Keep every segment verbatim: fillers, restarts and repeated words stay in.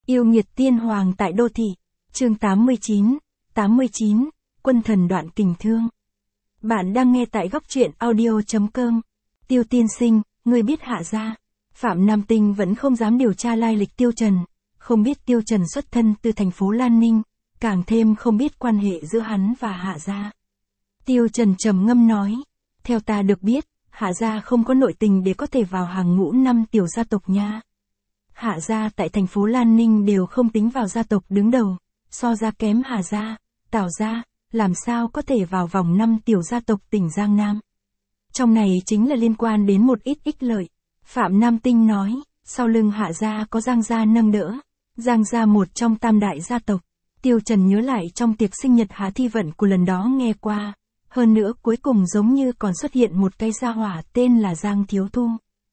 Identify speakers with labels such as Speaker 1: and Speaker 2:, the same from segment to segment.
Speaker 1: Yêu nghiệt tiên hoàng tại đô thị. Chương tám mươi chín, tám mươi chín, quân thần đoạn tình thương. Bạn đang nghe tại góc truyện audio chấm com. Tiêu tiên sinh, ngươi biết Hạ gia. Phạm Nam Tinh vẫn không dám điều tra lai lịch Tiêu Trần, không biết Tiêu Trần xuất thân từ thành phố Lan Ninh, càng thêm không biết quan hệ giữa hắn và Hạ gia. Tiêu Trần trầm ngâm nói, theo ta được biết, Hạ gia không có nội tình để có thể vào hàng ngũ năm tiểu gia tộc nha. Hạ gia tại thành phố Lan Ninh đều không tính vào gia tộc đứng đầu, so ra kém Hà gia, Tào gia, làm sao có thể vào vòng năm tiểu gia tộc tỉnh Giang Nam. Trong này chính là liên quan đến một ít ích lợi. Phạm Nam Tinh nói, sau lưng Hạ gia có Giang gia nâng đỡ, Giang gia một trong tam đại gia tộc. Tiêu Trần nhớ lại trong tiệc sinh nhật Hà Thi Vận của lần đó nghe qua, hơn nữa cuối cùng giống như còn xuất hiện một cái gia hỏa tên là Giang Thiếu Thu.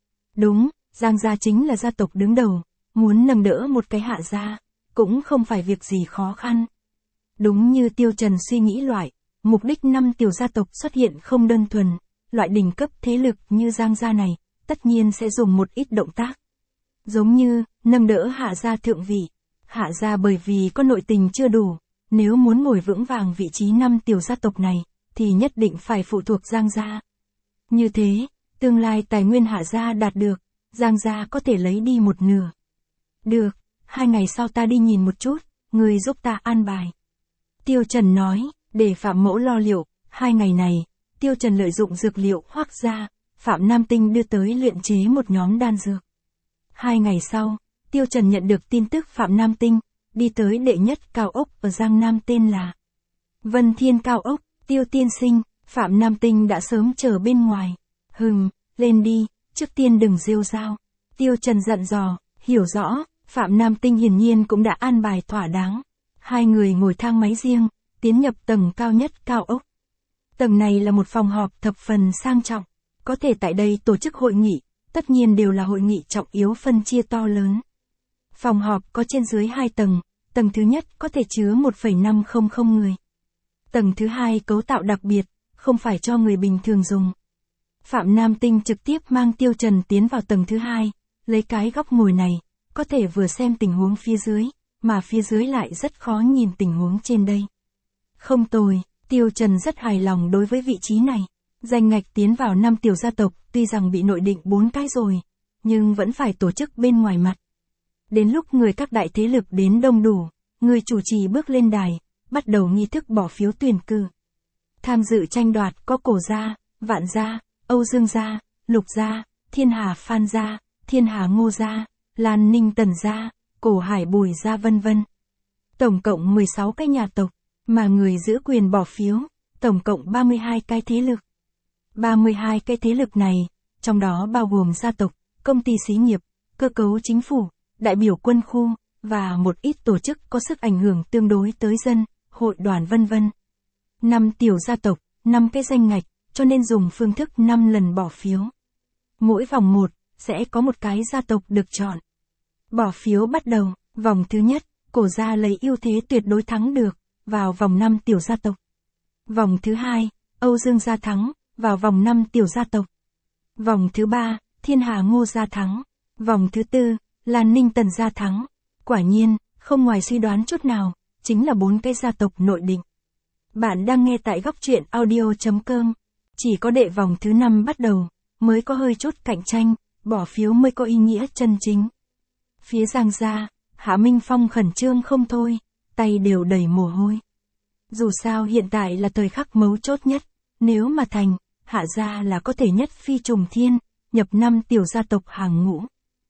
Speaker 1: Đúng, Giang gia chính là gia tộc đứng đầu, muốn nâng đỡ một cái Hạ gia, cũng không phải việc gì khó khăn. Đúng như Tiêu Trần suy nghĩ loại, mục đích năm tiểu gia tộc xuất hiện không đơn thuần, loại đỉnh cấp thế lực như Giang gia này, tất nhiên sẽ dùng một ít động tác. Giống như, nâng đỡ Hạ gia thượng vị. Hạ gia bởi vì có nội tình chưa đủ, nếu muốn ngồi vững vàng vị trí năm tiểu gia tộc này, thì nhất định phải phụ thuộc Giang gia. Như thế, tương lai tài nguyên Hạ gia đạt được, Giang gia có thể lấy đi một nửa. Được, hai ngày sau ta đi nhìn một chút, người giúp ta an bài. Tiêu Trần nói, để Phạm Mẫu lo liệu, hai ngày này, Tiêu Trần lợi dụng dược liệu Hoắc gia, Phạm Nam Tinh đưa tới luyện chế một nhóm đan dược. Hai ngày sau, Tiêu Trần nhận được tin tức Phạm Nam Tinh, đi tới đệ nhất cao ốc ở Giang Nam tên là Vân Thiên cao ốc. Tiêu tiên sinh, Phạm Nam Tinh đã sớm chờ bên ngoài. Hừm, lên đi, trước tiên đừng rêu rao. Tiêu Trần dặn dò, hiểu rõ, Phạm Nam Tinh hiển nhiên cũng đã an bài thỏa đáng. Hai người ngồi thang máy riêng, tiến nhập tầng cao nhất cao ốc. Tầng này là một phòng họp thập phần sang trọng, có thể tại đây tổ chức hội nghị, tất nhiên đều là hội nghị trọng yếu phân chia to lớn. Phòng họp có trên dưới hai tầng, tầng thứ nhất có thể chứa một phẩy năm không không người. Tầng thứ hai cấu tạo đặc biệt, không phải cho người bình thường dùng. Phạm Nam Tinh trực tiếp mang Tiêu Trần tiến vào tầng thứ hai, lấy cái góc ngồi này, có thể vừa xem tình huống phía dưới, mà phía dưới lại rất khó nhìn tình huống trên đây. Không tồi, Tiêu Trần rất hài lòng đối với vị trí này. Danh ngạch tiến vào năm tiểu gia tộc, tuy rằng bị nội định bốn cái rồi, nhưng vẫn phải tổ chức bên ngoài mặt. Đến lúc người các đại thế lực đến đông đủ, người chủ trì bước lên đài, bắt đầu nghi thức bỏ phiếu tuyển cử. Tham dự tranh đoạt có Cổ gia, Vạn gia, Âu Dương gia, Lục gia, Thiên Hà Phan gia, Thiên Hà Ngô gia, Lan Ninh Tần gia, Cổ Hải Bùi gia vân vân. Tổng cộng mười sáu cái nhà tộc, mà người giữ quyền bỏ phiếu, tổng cộng ba mươi hai cái thế lực. ba mươi hai cái thế lực này, trong đó bao gồm gia tộc, công ty xí nghiệp, cơ cấu chính phủ, đại biểu quân khu, và một ít tổ chức có sức ảnh hưởng tương đối tới dân, hội đoàn vân vân. Năm tiểu gia tộc, năm cái danh ngạch, cho nên dùng phương thức năm lần bỏ phiếu. Mỗi vòng một, sẽ có một cái gia tộc được chọn. Bỏ phiếu bắt đầu, vòng thứ nhất, Cổ gia lấy ưu thế tuyệt đối thắng được, vào vòng năm tiểu gia tộc. Vòng thứ hai, Âu Dương gia thắng, vào vòng năm tiểu gia tộc. Vòng thứ ba, Thiên Hà Ngô gia thắng. Vòng thứ tư, Lan Ninh Tần gia thắng. Quả nhiên, không ngoài suy đoán chút nào, chính là bốn cái gia tộc nội định. Bạn đang nghe tại góc truyện audio chấm com. Chỉ có đệ vòng thứ năm bắt đầu, mới có hơi chút cạnh tranh, bỏ phiếu mới có ý nghĩa chân chính. Phía Giang gia, Hạ Minh Phong khẩn trương không thôi, tay đều đầy mồ hôi. Dù sao hiện tại là thời khắc mấu chốt nhất, nếu mà thành, Hạ gia là có thể nhất phi trùng thiên, nhập năm tiểu gia tộc hàng ngũ.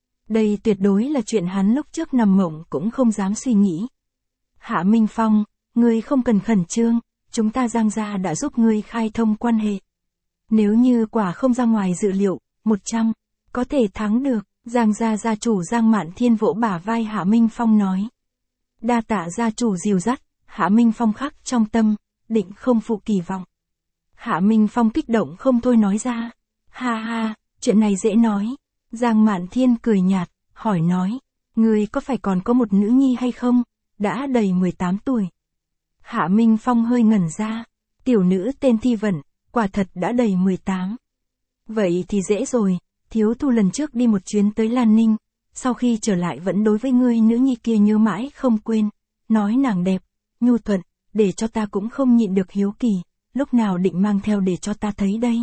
Speaker 1: Đây tuyệt đối là chuyện hắn lúc trước nằm mộng cũng không dám suy nghĩ. Hạ Minh Phong, ngươi không cần khẩn trương, chúng ta Giang gia đã giúp ngươi khai thông quan hệ. Nếu như quả không ra ngoài dự liệu, một trăm, có thể thắng được, Giang gia gia chủ Giang Mạn Thiên vỗ bả vai Hạ Minh Phong nói. Đa tạ gia chủ dìu dắt, Hạ Minh Phong khắc trong tâm, định không phụ kỳ vọng. Hạ Minh Phong kích động không thôi nói ra. Ha ha, chuyện này dễ nói. Giang Mạn Thiên cười nhạt, hỏi nói, ngươi có phải còn có một nữ nhi hay không, đã đầy mười tám tuổi. Hạ Minh Phong hơi ngẩn ra, tiểu nữ tên Thi Vận, quả thật đã đầy mười tám. Vậy thì dễ rồi, Thiếu Thu lần trước đi một chuyến tới Lan Ninh, sau khi trở lại vẫn đối với ngươi nữ nhi kia nhớ mãi không quên, nói nàng đẹp, nhu thuận, để cho ta cũng không nhịn được hiếu kỳ, lúc nào định mang theo để cho ta thấy đây.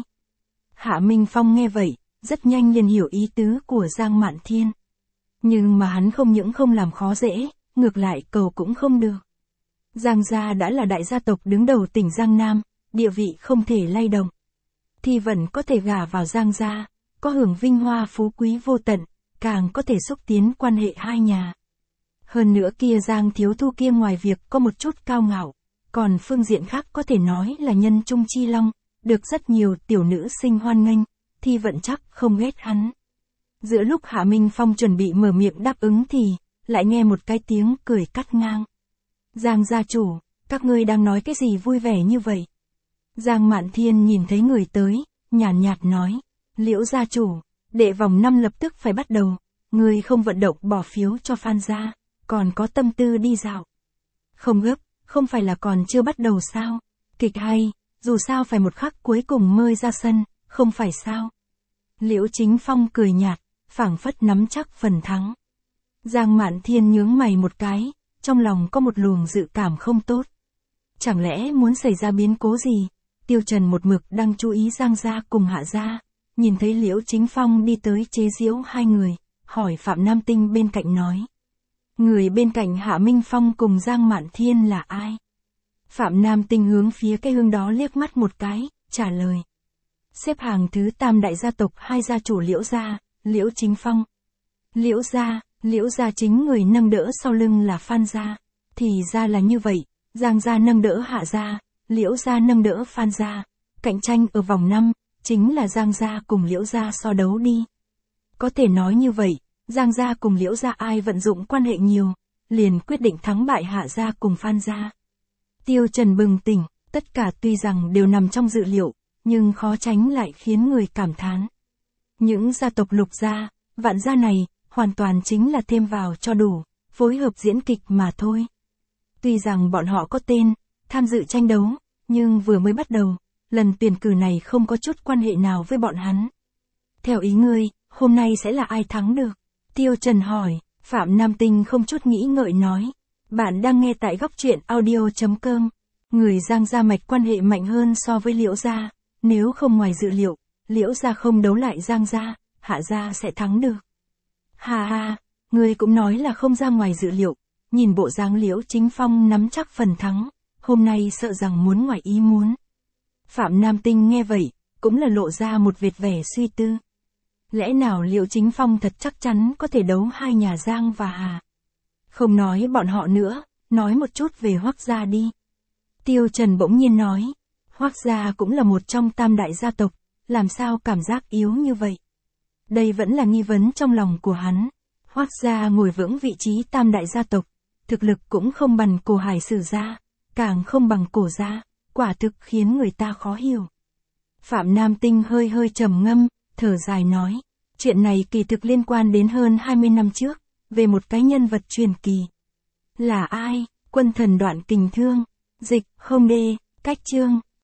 Speaker 1: Hạ Minh Phong nghe vậy, rất nhanh liền hiểu ý tứ của Giang Mạn Thiên. Nhưng mà hắn không những không làm khó dễ, ngược lại cầu cũng không được. Giang gia đã là đại gia tộc đứng đầu tỉnh Giang Nam, địa vị không thể lay động. Thi Vận có thể gả vào Giang gia, có hưởng vinh hoa phú quý vô tận, càng có thể xúc tiến quan hệ hai nhà. Hơn nữa kia Giang Thiếu Thu kia ngoài việc có một chút cao ngạo, còn phương diện khác có thể nói là nhân trung chi long, được rất nhiều tiểu nữ sinh hoan nghênh, Thi Vận chắc không ghét hắn. Giữa lúc Hạ Minh Phong chuẩn bị mở miệng đáp ứng thì, lại nghe một cái tiếng cười cắt ngang. Giang gia chủ, các ngươi đang nói cái gì vui vẻ như vậy? Giang Mạn Thiên nhìn thấy người tới, nhàn nhạt, nhạt nói, Liễu gia chủ, đệ vòng năm lập tức phải bắt đầu, ngươi không vận động bỏ phiếu cho Phan gia, còn có tâm tư đi dạo. Không gấp, không phải là còn chưa bắt đầu sao? Kịch hay, dù sao phải một khắc cuối cùng mới ra sân, không phải sao? Liễu Chính Phong cười nhạt, phảng phất nắm chắc phần thắng. Giang Mạn Thiên nhướng mày một cái, trong lòng có một luồng dự cảm không tốt. Chẳng lẽ muốn xảy ra biến cố gì? Tiêu Trần một mực đang chú ý Giang gia cùng Hạ gia, nhìn thấy Liễu Chính Phong đi tới chế giễu hai người, hỏi Phạm Nam Tinh bên cạnh nói. Người bên cạnh Hạ Minh Phong cùng Giang Mạn Thiên là ai? Phạm Nam Tinh hướng phía cái hướng đó liếc mắt một cái, trả lời. Xếp hàng thứ tam đại gia tộc hai gia chủ Liễu gia, Liễu Chính Phong. Liễu gia, Liễu gia chính người nâng đỡ sau lưng là Phan gia, thì ra là như vậy, Giang gia nâng đỡ Hạ gia, Liễu gia nâng đỡ Phan gia, cạnh tranh ở vòng năm, chính là Giang gia cùng Liễu gia so đấu đi. Có thể nói như vậy, Giang gia cùng Liễu gia ai vận dụng quan hệ nhiều, liền quyết định thắng bại Hạ gia cùng Phan gia. Tiêu Trần bừng tỉnh, tất cả tuy rằng đều nằm trong dự liệu, nhưng khó tránh lại khiến người cảm thán. Những gia tộc Lục gia, Vạn gia này, hoàn toàn chính là thêm vào cho đủ, phối hợp diễn kịch mà thôi. Tuy rằng bọn họ có tên, tham dự tranh đấu, nhưng vừa mới bắt đầu, lần tuyển cử này không có chút quan hệ nào với bọn hắn. Theo ý ngươi, hôm nay sẽ là ai thắng được? Tiêu Trần hỏi, Phạm Nam Tinh không chút nghĩ ngợi nói. Bạn đang nghe tại góc truyện audio chấm com. Người Giang gia mạch quan hệ mạnh hơn so với Liễu gia, nếu không ngoài dự liệu, Liễu gia không đấu lại Giang gia, Hạ gia sẽ thắng được. Hà hà, người cũng nói là không ra ngoài dự liệu, nhìn bộ dáng Liễu Chính Phong nắm chắc phần thắng, hôm nay sợ rằng muốn ngoài ý muốn. Phạm Nam Tinh nghe vậy, cũng là lộ ra một vệt vẻ suy tư. Lẽ nào Liễu Chính Phong thật chắc chắn có thể đấu hai nhà Giang và Hà? Không nói bọn họ nữa, nói một chút về Hoắc gia đi. Tiêu Trần bỗng nhiên nói, Hoắc gia cũng là một trong tam đại gia tộc, làm sao cảm giác yếu như vậy? Đây vẫn là nghi vấn trong lòng của hắn. Hoắc gia ngồi vững vị trí tam đại gia tộc, thực lực cũng không bằng Cổ Hải Sử gia, càng không bằng Cổ gia, quả thực khiến người ta khó hiểu. Phạm Nam Tinh hơi hơi trầm ngâm, thở dài nói, chuyện này kỳ thực liên quan đến hơn hai mươi năm trước, về một cái nhân vật truyền kỳ. Là ai? Quân thần Đoạn Kình Thương. Dịch, không đê, cách chương.